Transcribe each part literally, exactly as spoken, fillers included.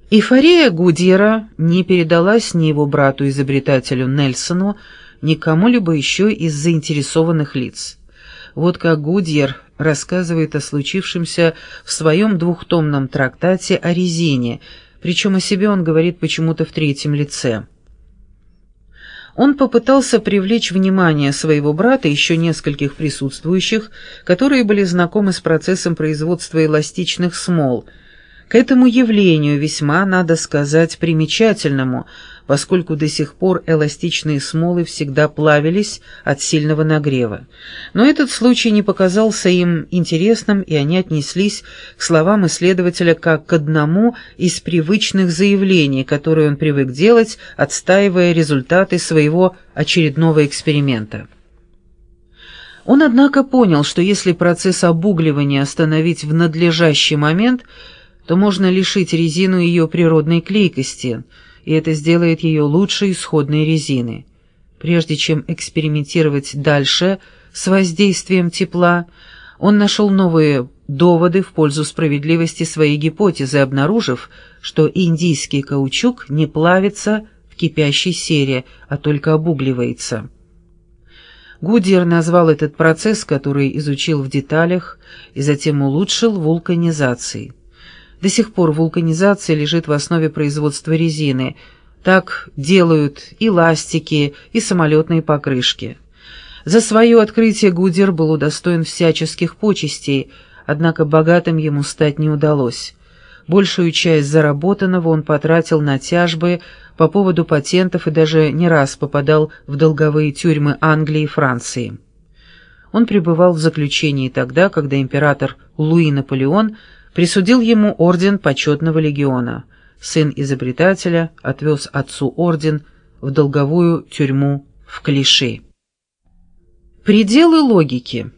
Эйфория Гудьера не передалась ни его брату-изобретателю Нельсону, ни кому-либо еще из заинтересованных лиц. Вот как Гудьер рассказывает о случившемся в своем двухтомном трактате о резине, причем о себе он говорит почему-то в третьем лице. Он попытался привлечь внимание своего брата и еще нескольких присутствующих, которые были знакомы с процессом производства эластичных смол, к этому явлению весьма, надо сказать, примечательному, поскольку до сих пор эластичные смолы всегда плавились от сильного нагрева. Но этот случай не показался им интересным, и они отнеслись к словам исследователя как к одному из привычных заявлений, которые он привык делать, отстаивая результаты своего очередного эксперимента. Он, однако, понял, что если процесс обугливания остановить в надлежащий момент, то можно лишить резину ее природной клейкости, и это сделает ее лучшей исходной резины. Прежде чем экспериментировать дальше с воздействием тепла, он нашел новые доводы в пользу справедливости своей гипотезы, обнаружив, что индийский каучук не плавится в кипящей сере, а только обугливается. Гудьер назвал этот процесс, который изучил в деталях и затем улучшил, вулканизацией. До сих пор вулканизация лежит в основе производства резины. Так делают и ластики, и самолетные покрышки. За свое открытие Гудьер был удостоен всяческих почестей, однако богатым ему стать не удалось. Большую часть заработанного он потратил на тяжбы по поводу патентов и даже не раз попадал в долговые тюрьмы Англии и Франции. Он пребывал в заключении тогда, когда император Луи Наполеон присудил ему орден почетного легиона. Сын изобретателя отвез отцу орден в долговую тюрьму в Клиши. Пределы логики.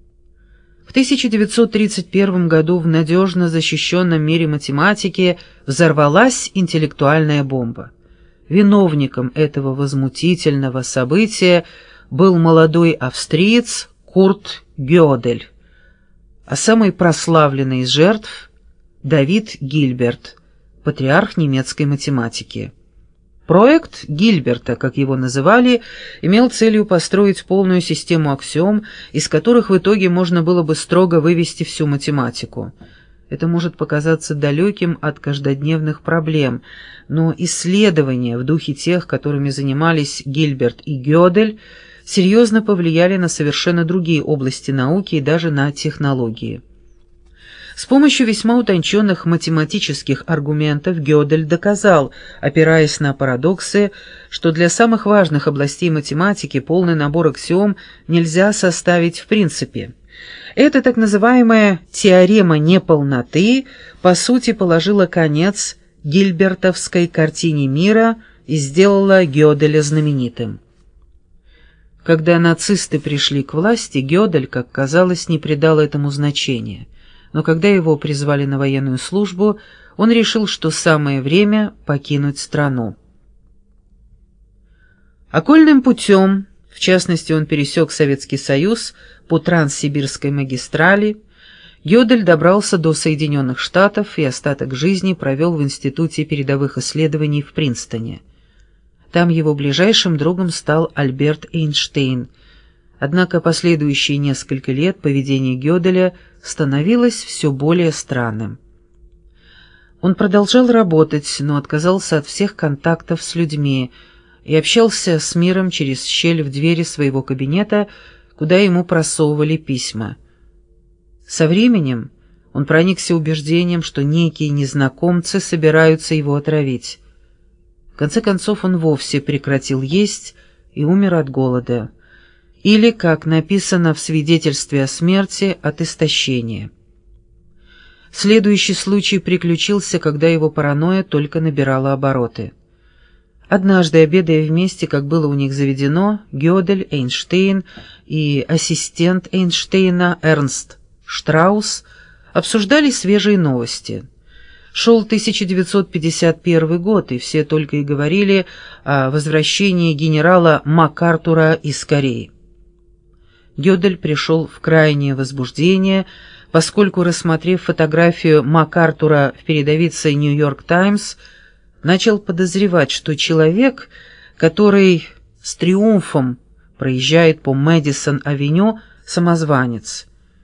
В тысяча девятьсот тридцать первом году в надежно защищенном мире математики взорвалась интеллектуальная бомба. Виновником этого возмутительного события был молодой австриец Курт Гёдель, а самый прославленный из жертв – Давид Гильберт, патриарх немецкой математики. Проект Гильберта, как его называли, имел целью построить полную систему аксиом, из которых в итоге можно было бы строго вывести всю математику. Это может показаться далеким от каждодневных проблем, но исследования в духе тех, которыми занимались Гильберт и Гёдель, серьезно повлияли на совершенно другие области науки и даже на технологии. С помощью весьма утонченных математических аргументов Гёдель доказал, опираясь на парадоксы, что для самых важных областей математики полный набор аксиом нельзя составить в принципе. Эта так называемая теорема неполноты по сути положила конец гильбертовской картине мира и сделала Гёделя знаменитым. Когда нацисты пришли к власти, Гёдель, как казалось, не придал этому значения. Но когда его призвали на военную службу, он решил, что самое время покинуть страну. Окольным путем, в частности, он пересек Советский Союз по Транссибирской магистрали, Гёдель добрался до Соединенных Штатов и остаток жизни провел в Институте передовых исследований в Принстоне. Там его ближайшим другом стал Альберт Эйнштейн. Однако последующие несколько лет поведение Гёделя становилось все более странным. Он продолжал работать, но отказался от всех контактов с людьми и общался с миром через щель в двери своего кабинета, куда ему просовывали письма. Со временем он проникся убеждением, что некие незнакомцы собираются его отравить. В конце концов он вовсе прекратил есть и умер от голода. Или, как написано в свидетельстве о смерти, от истощения. Следующий случай приключился, когда его паранойя только набирала обороты. Однажды, обедая вместе, как было у них заведено, Гёдель, Эйнштейн и ассистент Эйнштейна Эрнст Штраус обсуждали свежие новости. Шел тысяча девятьсот пятьдесят первый год, и все только и говорили о возвращении генерала МакАртура из Кореи. Гёдель пришел в крайнее возбуждение, поскольку, рассмотрев фотографию МакАртура в передовице «Нью-Йорк Таймс», начал подозревать, что человек, который с триумфом проезжает по Мэдисон-авеню, самозванец.